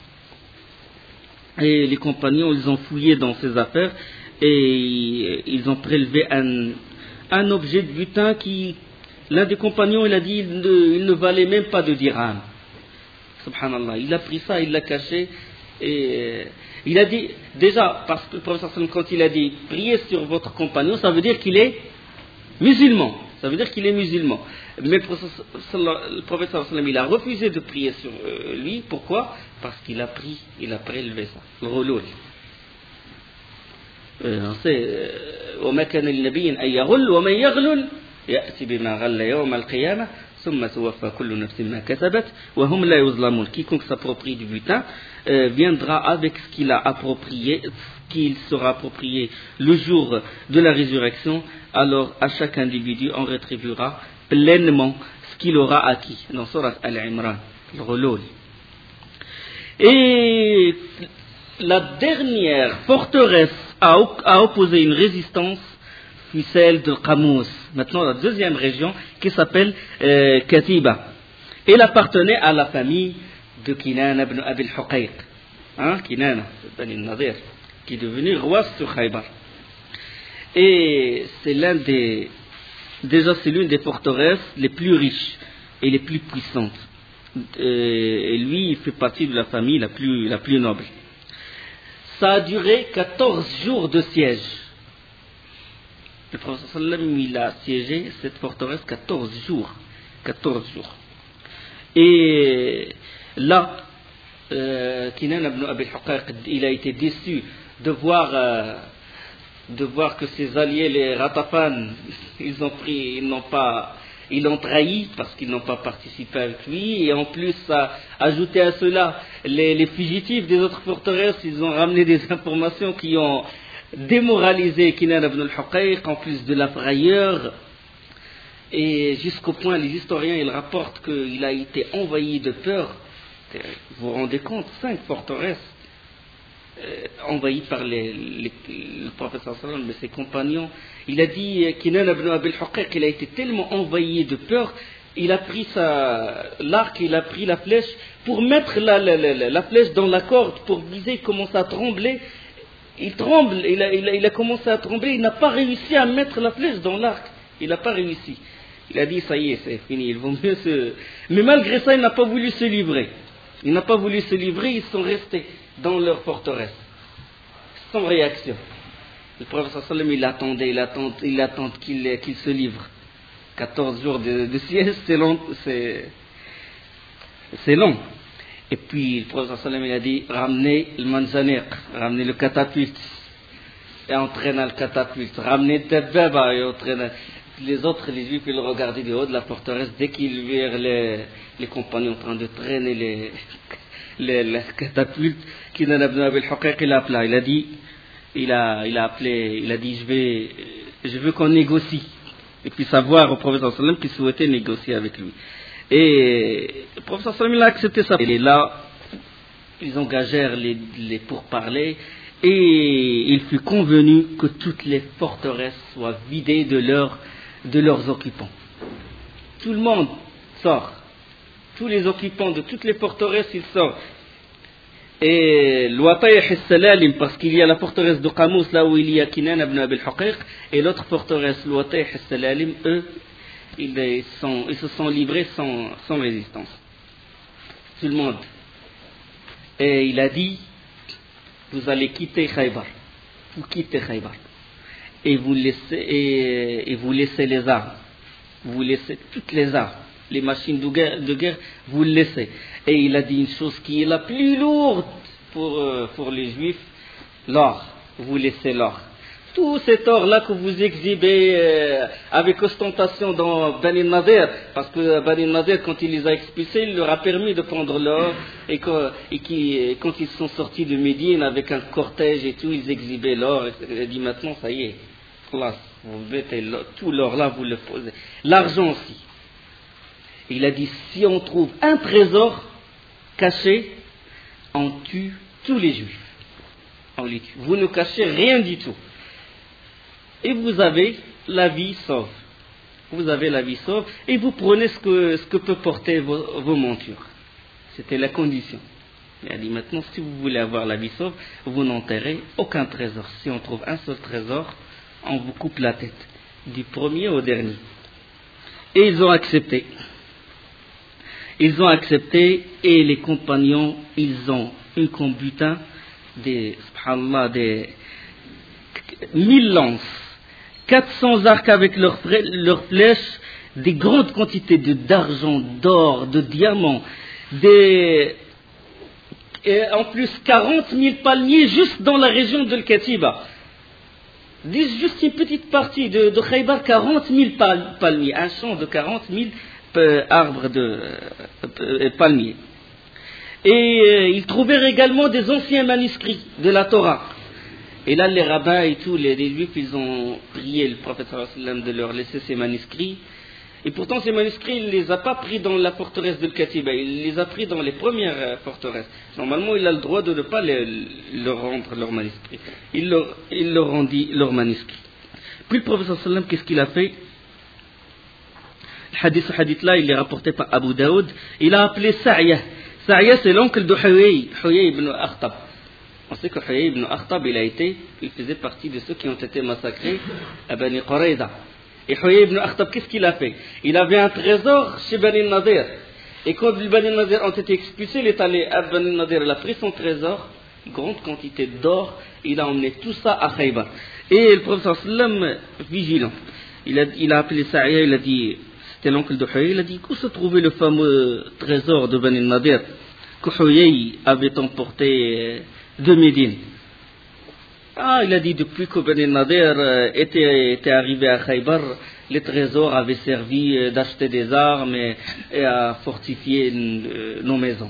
Et les compagnons, ils ont fouillé dans ses affaires et ils ont prélevé un, un objet de butin qui, l'un des compagnons, il a dit, il ne, il ne valait même pas de dirham. Subhanallah, il a pris ça, il l'a caché et il a dit, déjà, parce que le prophète quand il a dit, priez sur votre compagnon, ça veut dire qu'il est musulman, ça veut dire qu'il est musulman. Mais le prophète il a refusé de prier sur lui, pourquoi? Parce qu'il a pris, il a prélevé ça, le roloul. On sait, وما كان للنبي أن يغل ومن يغلل يأتي بما غل يوم القيامة ثم توفى كل نفس ما كسبت وهم لا يظلمون. Quiconque s'approprie du butin euh, viendra avec ce qu'il a approprié, ce qu'il sera approprié le jour de la résurrection. Alors à chaque individu on rétribuera pleinement ce qu'il aura acquis. Dans Sourate Al-Imran, le roloul. Et la dernière forteresse à, à opposer une résistance fut celle de Qamous. Maintenant la deuxième région qui s'appelle euh, Katiba. Elle appartenait à la famille de Kinana ibn Abi al-Huqayq. Hein, Kinana ibn al-Nadir, qui est devenu roi sur Khaybar. Et c'est l'un des, déjà c'est l'une des forteresses les plus riches et les plus puissantes. Et lui, il fait partie de la famille la plus, la plus noble. Ça a duré quatorze jours de siège. Le prophète sallam, il a siégé cette forteresse quatorze jours. quatorze jours. Et là, euh, Kinan ibn Abi al-Huqayq, il a été déçu de voir, euh, de voir que ses alliés, les Ratafan, ils ont pris, ils n'ont pas, ils l'ont trahi parce qu'ils n'ont pas participé avec lui. Et en plus, à, ajouter à cela, les, les fugitifs des autres forteresses, ils ont ramené des informations qui ont démoralisé Kinan ibn al-Huqayq, en plus de la frayeur. Et jusqu'au point, les historiens, ils rapportent qu'il a été envahi de peur. Vous vous rendez compte, cinq forteresses euh, envahies par les, les, le prophète sallallahu alayhi wa sallam et ses compagnons. Il a dit, Kinan ibn Abi al-Huqayq, il a été tellement envahi de peur il a pris sa, l'arc, il a pris la flèche pour mettre la, la, la, la flèche dans la corde, pour viser, il commence à trembler. Il tremble, il a, il, a, il a commencé à trembler, il n'a pas réussi à mettre la flèche dans l'arc. Il n'a pas réussi. Il a dit, ça y est, c'est fini, il vaut mieux se... Mais malgré ça, il n'a pas voulu se livrer. Il n'a pas voulu se livrer, ils sont restés dans leur forteresse, sans réaction. Le prophète sallam, il attendait, il attend, il attend qu'il, qu'il se livre. quatorze jours de, de sieste, c'est long, c'est, c'est long. Et puis le prophète sallam, il a dit, ramenez le manzaniq, ramenez le catapulte, et entraînez le catapulte, ramenez Dabbaba et entraînez. Les autres, les juifs, ils le regardaient du haut de la forteresse, dès qu'ils virent les, les compagnons en train de traîner les, les, les catapultes, Kinana ibn Abi al-Huqayq, il a appelé, il a dit, il a, il a appelé, il a dit, je vais, je veux qu'on négocie. Et puis savoir au prophète sallam qu'il souhaitait négocier avec lui. Et le prophète sallam, il a accepté ça. Et là, ils engagèrent les, les pourparlers, et il fut convenu que toutes les forteresses soient vidées de leurs, de leurs occupants. Tout le monde sort. Tous les occupants de toutes les forteresses, ils sortent. Et l'Watayh al-Salalim, parce qu'il y a la forteresse de Qamous, là où il y a Kinana ibn Abi al-Huqayq, et l'autre forteresse, l'Watayh al-Salalim, eux, ils, sont, ils se sont livrés sans, sans résistance. Tout le monde. Et il a dit, vous allez quitter Khaybar. Vous quittez Khaybar. Et vous laissez, et, et vous laissez les armes. Vous laissez toutes les armes. Les machines de guerre, de guerre, vous le laissez. Et il a dit une chose qui est la plus lourde pour, euh, pour les juifs, l'or. Vous laissez l'or. Tout cet or-là que vous exhibez euh, avec ostentation dans Bani Nadir, parce que Bani Nadir, quand il les a expulsés, il leur a permis de prendre l'or, et, que, et qui, quand ils sont sortis de Médine avec un cortège et tout, ils exhibaient l'or. Il a dit maintenant, ça y est, là, vous mettez l'or, tout l'or-là, vous le posez. L'argent aussi. Il a dit, si on trouve un trésor caché, on tue tous les juifs. On les tue. Vous ne cachez rien du tout. Et vous avez la vie sauve. Vous avez la vie sauve et vous prenez ce que, ce que peut porter vos, vos montures. C'était la condition. Il a dit maintenant, si vous voulez avoir la vie sauve, vous n'enterrez aucun trésor. Si on trouve un seul trésor, on vous coupe la tête. Du premier au dernier. Et ils ont accepté. Ils ont accepté et les compagnons, ils ont eu comme butin des, subhanallah, des mille lances, quatre cents arcs avec leurs, leurs flèches, des grandes quantités de, d'argent, d'or, de diamants, des, et en plus quarante mille palmiers juste dans la région de Al-Katiba. Dis juste une petite partie de, de Khaybar, quarante mille pal, palmiers, un champ de quarante mille arbres de euh, palmiers. Et euh, ils trouvèrent également des anciens manuscrits de la Torah. Et là, les rabbins et tous les, les juifs, ils ont prié le prophète sallallahu alayhi wa sallam de leur laisser ces manuscrits. Et pourtant, ces manuscrits, il ne les a pas pris dans la forteresse de Katiba, il les a pris dans les premières forteresses. Normalement, il a le droit de ne pas les, leur rendre leurs manuscrits. Il leur, il leur rendit leurs manuscrits. Puis le prophète sallallahu alayhi wa sallam, qu'est-ce qu'il a fait? Le hadith, ce hadith-là, il est rapporté par Abu Daoud. Il a appelé Sa'ya. Sa'ya, c'est l'oncle de Huyay, Huyay ibn Akhtab. On sait que Huyay ibn Akhtab, il a été, il faisait partie de ceux qui ont été massacrés à Bani Qurayza. Et Huyay ibn Akhtab, qu'est-ce qu'il a fait? Il avait un trésor chez Bani Nadir. Et quand les Bani Nadir ont été expulsés, il est allé à Bani Nadir, il a pris son trésor, une grande quantité d'or, il a emmené tout ça à Khaybar. Et le prophète sallallahu alayhi wa sallam, vigilant, il a, il a appelé Sa'ya, il a dit, c'était l'oncle de Huyay, il a dit, où se trouvait le fameux trésor de Bani Nadir que Huyay avait emporté de Médine? Ah, il a dit, depuis que Bani Nadir était, était arrivé à Khaybar, les trésors avaient servi d'acheter des armes et, et à fortifier nos maisons.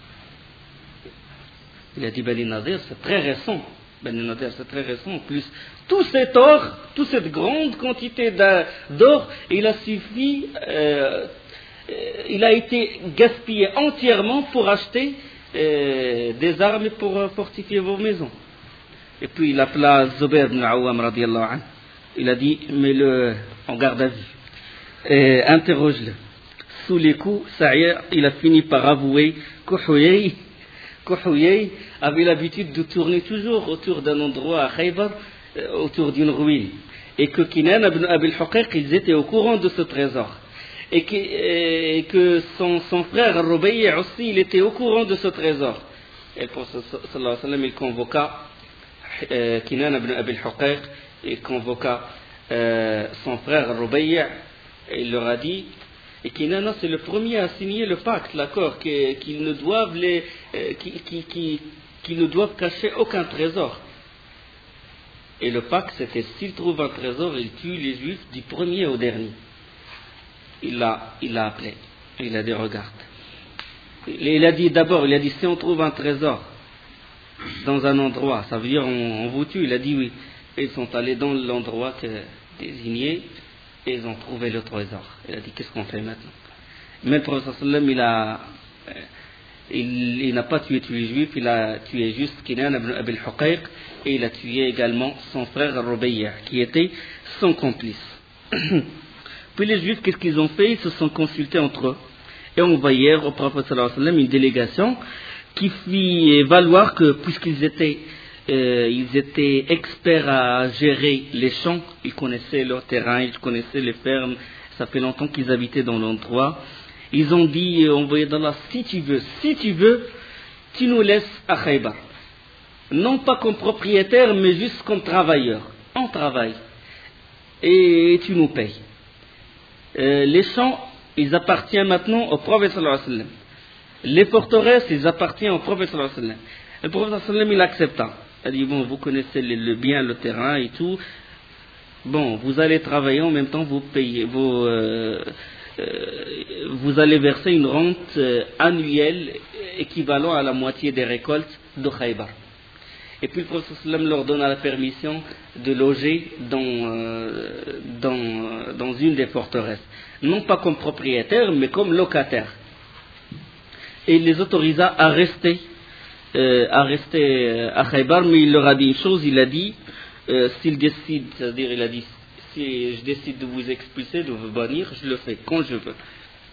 Il a dit, Bani Nadir, c'est très récent. Bani Nadir, c'est très récent. En plus, tout cet or, toute cette grande quantité d'or, il a suffi, euh, il a été gaspillé entièrement pour acheter euh, des armes pour fortifier vos maisons. Et puis il appela Zubair ibn Awam radiallahu anhu. Il a dit, mets-le en garde à vue. Et interroge-le. sous les coups, Sa'ir, il a fini par avouer que Huyay, que Huyay avait l'habitude de tourner toujours autour d'un endroit à Khaybar, euh, autour d'une ruine. Et que Kinana ibn Abi al-Huqayq, ils étaient au courant de ce trésor. Et que, et que son, son frère Rubayy aussi, il était au courant de ce trésor. Et le prophète sallallahu alayhi wa sallam, il convoqua euh, Kinana ibn Abi al-Huqayq, il convoqua euh, son frère Rubayy, et il leur a dit, et Kinana c'est le premier à signer le pacte, l'accord, qu'ils qu ne doivent les, euh, qu'ils qu qu ne doivent cacher aucun trésor. Et le pacte c'était s'il trouve un trésor, il tue les juifs du premier au dernier. Il l'a, il l'a appelé, il a dit regarde. Il a dit d'abord, il a dit si on trouve un trésor dans un endroit, ça veut dire on, on vous tue. Il a dit oui. Et ils sont allés dans l'endroit désigné et ils ont trouvé le trésor. Il a dit qu'est-ce qu'on fait maintenant? Mais le prophète sallam il a, il, il n'a pas tué tous les juifs, il a tué juste Kinana ibn Abi al-Huqayq et il a tué également son frère Rubayy qui était son complice. Puis les juifs qu'est-ce qu'ils ont fait? Ils se sont consultés entre eux. Et on envoyèrent au prophète sallallahu alayhi wa sallam une délégation qui fit valoir que puisqu'ils étaient, euh, ils étaient experts à gérer les champs, ils connaissaient leur terrain, ils connaissaient les fermes, ça fait longtemps qu'ils habitaient dans l'endroit. Ils ont dit, envoyé d'Allah, si tu veux, si tu veux, tu nous laisses à Khaybar. Non pas comme propriétaire, mais juste comme travailleur. On travaille. Et tu nous payes. Euh, les champs, ils appartiennent maintenant au prophète sallallahu alayhi wa sallam. Les forteresses, ils appartiennent au prophète sallallahu alayhi wa sallam. Le prophète sallallahu alayhi wa sallam, il accepta. Il a dit, bon, vous connaissez le, le bien, le terrain et tout. Bon, vous allez travailler, en même temps, vous payez, vous, euh, euh, vous allez verser une rente euh, annuelle équivalent à la moitié des récoltes de Khaybar. Et puis le prophète sallallahu alayhi wa sallam leur donna la permission de loger dans, euh, dans, dans une des forteresses. Non pas comme propriétaire, mais comme locataire. Et il les autorisa à rester, euh, à rester euh, à Khaybar, mais il leur a dit une chose, il a dit, euh, s'il décide, c'est-à-dire il a dit, si je décide de vous expulser, de vous bannir, je le fais quand je veux.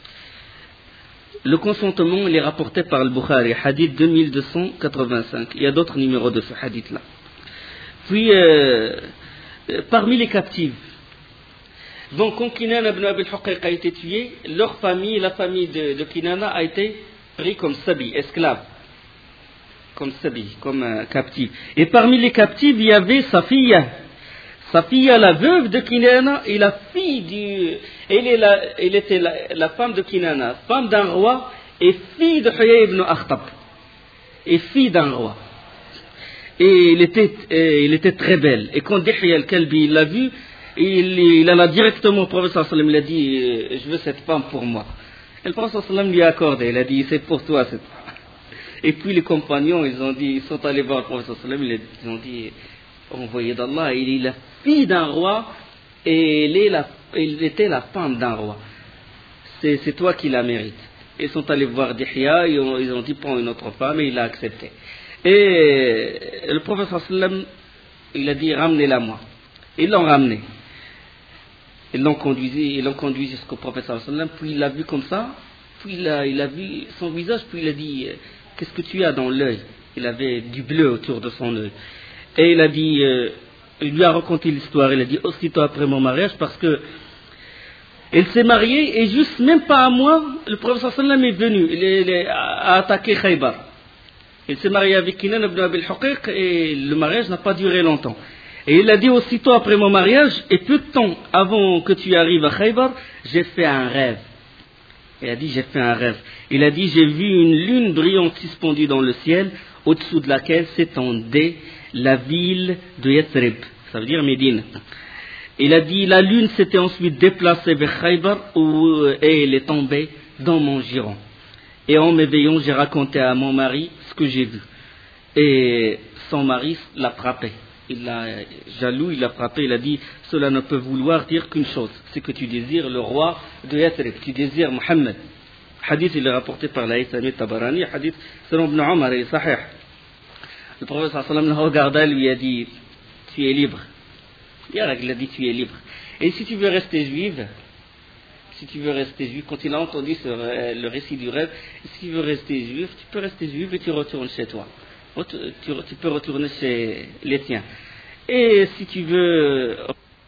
Le consentement, il est rapporté par le Bukhari, hadith deux mille deux cent quatre-vingt-cinq. Il y a d'autres numéros de ce hadith-là. Puis, euh, parmi les captifs, donc, quand Kinana ibn Abi al-Huqayq a été tué, leur famille, la famille de, de Kinana a été pris comme sabi, esclave. Comme sabi, comme euh, captif. Et parmi les captifs, il y avait Safiya. Safiya, la veuve de Kinana, et la fille du... Elle, est la, elle était la, la femme de Kinana, femme d'un roi, et fille de Huyay ibn Akhtab. Et fille d'un roi. Et elle était, et elle était très belle. Et quand Dihya al-Kalbi l'a vue, Il, il alla directement au prophète sallallahu alayhi wa sallam, il a dit, je veux cette femme pour moi. Et le prophète sallallahu alayhi wa sallam lui a accordé, il a dit, c'est pour toi cette femme. Et puis les compagnons, ils ont dit, ils sont allés voir le prophète sallallahu alayhi wa sallam, ils ont dit, envoyé d'Allah, il est la fille d'un roi, et elle, est la, elle était la femme d'un roi. C'est, c'est toi qui la mérites. Ils sont allés voir Dihya, ils ont, ils ont dit, prends une autre femme, et il a accepté. Et le prophète sallallahu alayhi wa sallam, il a dit, ramenez-la moi. Ils l'ont ramené. Ils l'ont conduit, ils l'ont conduit jusqu'au prophète sallallahu alayhi wa sallam, puis il l'a vu comme ça, puis il a, il a vu son visage, puis il a dit, qu'est-ce que tu as dans l'œil? Il avait du bleu autour de son œil. Et il a dit, euh, il lui a raconté l'histoire, il a dit, aussitôt après mon mariage, parce que elle s'est mariée, et juste même pas un mois, le prophète sallallahu alayhi wa sallam est venu, il, est, il est, a attaqué Khaybar. Il s'est marié avec Kinana ibn Abi al-Huqayq, et le mariage n'a pas duré longtemps. Et il a dit aussitôt après mon mariage, et peu de temps avant que tu arrives à Khaybar, j'ai fait un rêve. Il a dit, j'ai fait un rêve. Il a dit, j'ai vu une lune brillante suspendue dans le ciel, au-dessous de laquelle s'étendait la ville de Yathrib, ça veut dire Médine. Il a dit, la lune s'était ensuite déplacée vers Khaybar, où, et elle est tombée dans mon giron. Et en m'éveillant, j'ai raconté à mon mari ce que j'ai vu. Et son mari l'a frappé. Il l'a jaloux, il l'a frappé, il a dit, cela ne peut vouloir dire qu'une chose, c'est que tu désires le roi de Yathrib, tu désires Mohammed. Hadith, il est rapporté par l'Aïsami Tabarani, hadith selon Ibn Omar, il est sahih. Le prophète sallallahu alayhi wa sallam le regarda, lui a dit, tu es libre. Il a dit, tu es libre. Et si tu veux rester juive, si tu veux rester juif, quand il a entendu ce, le récit du rêve, si tu veux rester juif, tu peux rester juif et tu retournes chez toi. Tu, tu peux retourner chez les tiens. Et si tu veux